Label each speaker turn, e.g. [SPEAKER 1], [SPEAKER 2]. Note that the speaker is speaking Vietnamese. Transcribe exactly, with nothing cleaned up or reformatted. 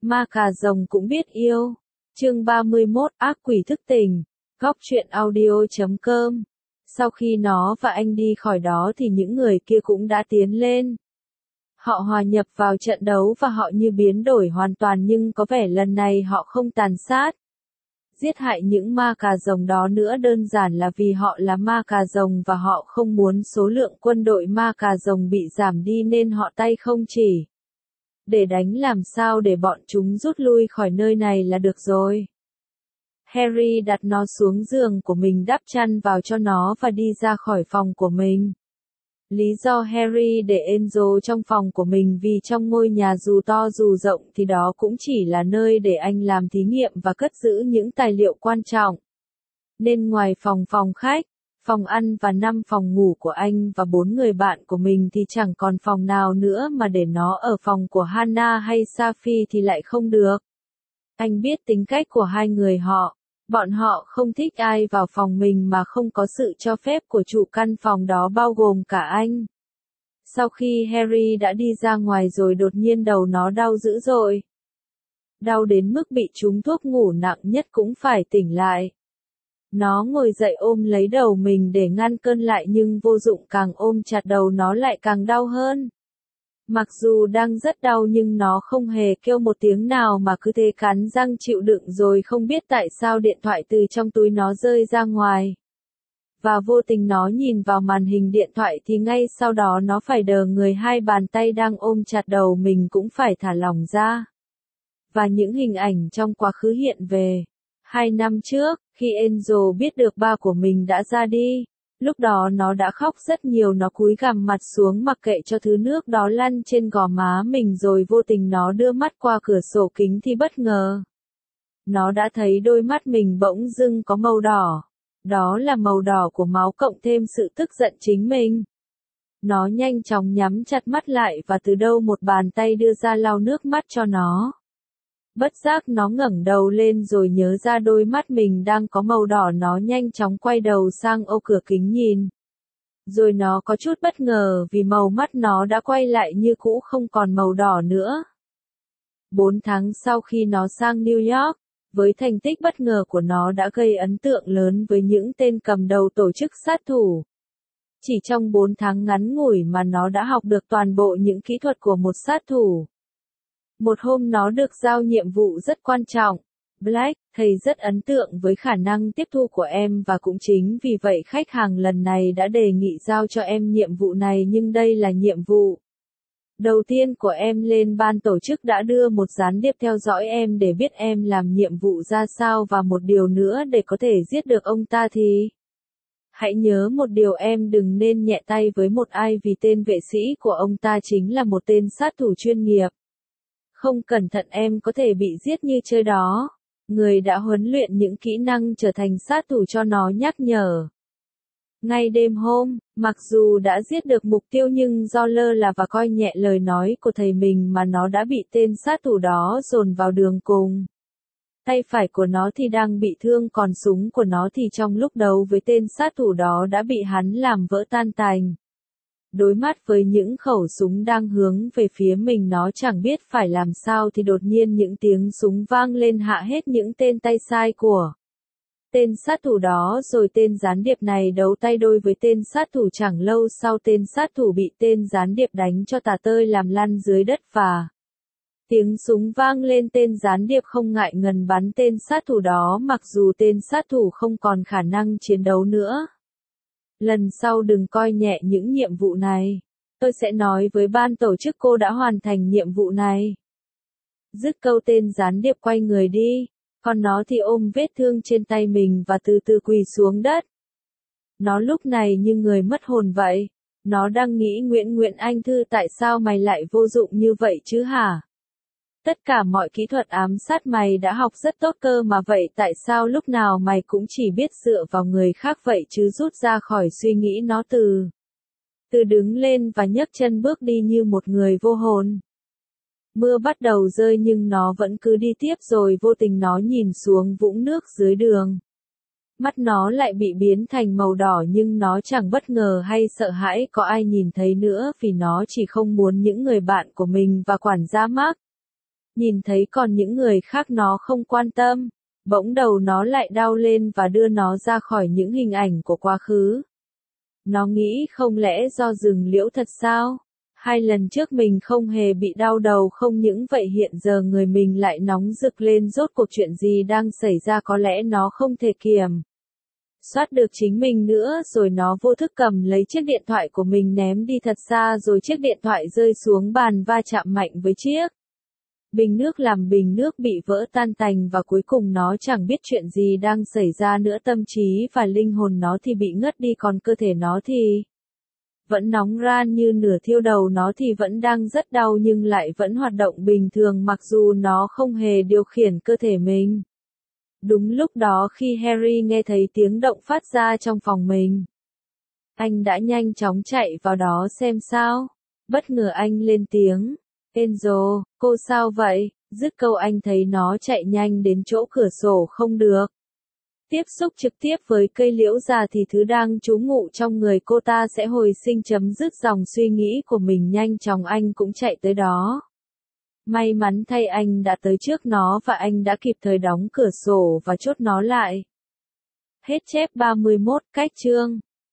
[SPEAKER 1] Ma cà rồng cũng biết yêu. Chương ba mươi mốt Ác quỷ thức tỉnh. Góc truyện audio chấm com. Sau khi nó và anh đi khỏi đó thì những người kia cũng đã tiến lên. Họ hòa nhập vào trận đấu và họ như biến đổi hoàn toàn, nhưng có vẻ lần này họ không tàn sát, giết hại những ma cà rồng đó nữa, đơn giản là vì họ là ma cà rồng và họ không muốn số lượng quân đội ma cà rồng bị giảm đi, nên họ tay không chỉ để đánh làm sao để bọn chúng rút lui khỏi nơi này là được rồi. Harry đặt nó xuống giường của mình, đắp chăn vào cho nó và đi ra khỏi phòng của mình. Lý do Harry để Enzo trong phòng của mình vì trong ngôi nhà dù to dù rộng thì đó cũng chỉ là nơi để anh làm thí nghiệm và cất giữ những tài liệu quan trọng. Nên ngoài phòng phòng khách, phòng ăn và năm phòng ngủ của anh và bốn người bạn của mình thì chẳng còn phòng nào nữa, mà để nó ở phòng của Hannah hay Sophie thì lại không được. Anh biết tính cách của hai người họ. Bọn họ không thích ai vào phòng mình mà không có sự cho phép của chủ căn phòng đó, bao gồm cả anh. Sau khi Harry đã đi ra ngoài rồi, đột nhiên đầu nó đau dữ dội. Đau đến mức bị trúng thuốc ngủ nặng nhất cũng phải tỉnh lại. Nó ngồi dậy ôm lấy đầu mình để ngăn cơn lại, nhưng vô dụng, càng ôm chặt đầu nó lại càng đau hơn. Mặc dù đang rất đau nhưng nó không hề kêu một tiếng nào mà cứ thế cắn răng chịu đựng. Rồi không biết tại sao điện thoại từ trong túi nó rơi ra ngoài. Và vô tình nó nhìn vào màn hình điện thoại thì ngay sau đó nó phải đờ người, hai bàn tay đang ôm chặt đầu mình cũng phải thả lỏng ra. Và những hình ảnh trong quá khứ hiện về. Hai năm trước, khi Enzo biết được ba của mình đã ra đi. Lúc đó nó đã khóc rất nhiều, nó cúi gằm mặt xuống mặc kệ cho thứ nước đó lăn trên gò má mình, rồi vô tình nó đưa mắt qua cửa sổ kính thì bất ngờ. Nó đã thấy đôi mắt mình bỗng dưng có màu đỏ. Đó là màu đỏ của máu cộng thêm sự tức giận chính mình. Nó nhanh chóng nhắm chặt mắt lại và từ đâu một bàn tay đưa ra lau nước mắt cho nó. Bất giác nó ngẩng đầu lên rồi nhớ ra đôi mắt mình đang có màu đỏ, nó nhanh chóng quay đầu sang ô cửa kính nhìn. Rồi nó có chút bất ngờ vì màu mắt nó đã quay lại như cũ, không còn màu đỏ nữa. Bốn tháng sau khi nó sang New York, với thành tích bất ngờ của nó đã gây ấn tượng lớn với những tên cầm đầu tổ chức sát thủ. Chỉ trong bốn tháng ngắn ngủi mà nó đã học được toàn bộ những kỹ thuật của một sát thủ. Một hôm nó được giao nhiệm vụ rất quan trọng. Black, thầy rất ấn tượng với khả năng tiếp thu của em và cũng chính vì vậy khách hàng lần này đã đề nghị giao cho em nhiệm vụ này, nhưng đây là nhiệm vụ đầu tiên của em. Lên ban tổ chức đã đưa một gián điệp theo dõi em để biết em làm nhiệm vụ ra sao, và một điều nữa, để có thể giết được ông ta thì hãy nhớ một điều, em đừng nên nhẹ tay với một ai, vì tên vệ sĩ của ông ta chính là một tên sát thủ chuyên nghiệp. Không cẩn thận em có thể bị giết như chơi đó. Người đã huấn luyện những kỹ năng trở thành sát thủ cho nó nhắc nhở. Ngay đêm hôm, mặc dù đã giết được mục tiêu nhưng do lơ là và coi nhẹ lời nói của thầy mình mà nó đã bị tên sát thủ đó dồn vào đường cùng. Tay phải của nó thì đang bị thương, còn súng của nó thì trong lúc đấu với tên sát thủ đó đã bị hắn làm vỡ tan tành. Đối mắt với những khẩu súng đang hướng về phía mình, nó chẳng biết phải làm sao thì đột nhiên những tiếng súng vang lên, hạ hết những tên tay sai của tên sát thủ đó, rồi tên gián điệp này đấu tay đôi với tên sát thủ. Chẳng lâu sau, tên sát thủ bị tên gián điệp đánh cho tả tơi làm lăn dưới đất và tiếng súng vang lên. Tên gián điệp không ngại ngần bắn tên sát thủ đó, mặc dù tên sát thủ không còn khả năng chiến đấu nữa. Lần sau đừng coi nhẹ những nhiệm vụ này. Tôi sẽ nói với ban tổ chức cô đã hoàn thành nhiệm vụ này. Dứt câu, tên gián điệp quay người đi, còn nó thì ôm vết thương trên tay mình và từ từ quỳ xuống đất. Nó lúc này như người mất hồn vậy. Nó đang nghĩ, Nguyễn Nguyễn Anh Thư, tại sao mày lại vô dụng như vậy chứ hả? Tất cả mọi kỹ thuật ám sát mày đã học rất tốt cơ mà, vậy tại sao lúc nào mày cũng chỉ biết dựa vào người khác vậy chứ? Rút ra khỏi suy nghĩ, nó từ từ đứng lên và nhấc chân bước đi như một người vô hồn. Mưa bắt đầu rơi nhưng nó vẫn cứ đi tiếp, rồi vô tình nó nhìn xuống vũng nước dưới đường. Mắt nó lại bị biến thành màu đỏ, nhưng nó chẳng bất ngờ hay sợ hãi có ai nhìn thấy nữa, vì nó chỉ không muốn những người bạn của mình và quản gia Mark Nhìn thấy còn những người khác nó không quan tâm, bỗng đầu nó lại đau lên và đưa nó ra khỏi những hình ảnh của quá khứ. Nó nghĩ không lẽ do rừng liễu thật sao? Hai lần trước mình không hề bị đau đầu không những vậy hiện giờ người mình lại nóng rực lên rốt cuộc chuyện gì đang xảy ra có lẽ nó không thể kiềm soát được chính mình nữa rồi nó vô thức cầm lấy chiếc điện thoại của mình ném đi thật xa rồi chiếc điện thoại rơi xuống bàn va chạm mạnh với chiếc bình nước làm bình nước bị vỡ tan tành và cuối cùng nó chẳng biết chuyện gì đang xảy ra nữa tâm trí và linh hồn nó thì bị ngất đi còn cơ thể nó thì vẫn nóng ran như nửa thiêu đầu nó thì vẫn đang rất đau nhưng lại vẫn hoạt động bình thường mặc dù nó không hề điều khiển cơ thể mình. Đúng lúc đó khi Harry nghe thấy tiếng động phát ra trong phòng mình, anh đã nhanh chóng chạy vào đó xem sao. Bất ngờ anh lên tiếng, Angel, cô sao vậy? Dứt câu anh thấy nó chạy nhanh đến chỗ cửa sổ không được. Tiếp xúc trực tiếp với cây liễu già thì thứ đang trú ngụ trong người cô ta sẽ hồi sinh chấm dứt dòng suy nghĩ của mình nhanh chóng anh cũng chạy tới đó. May mắn thay anh đã tới trước nó và anh đã kịp thời đóng cửa sổ và chốt nó lại. Hết chép ba mươi mốt cách chương.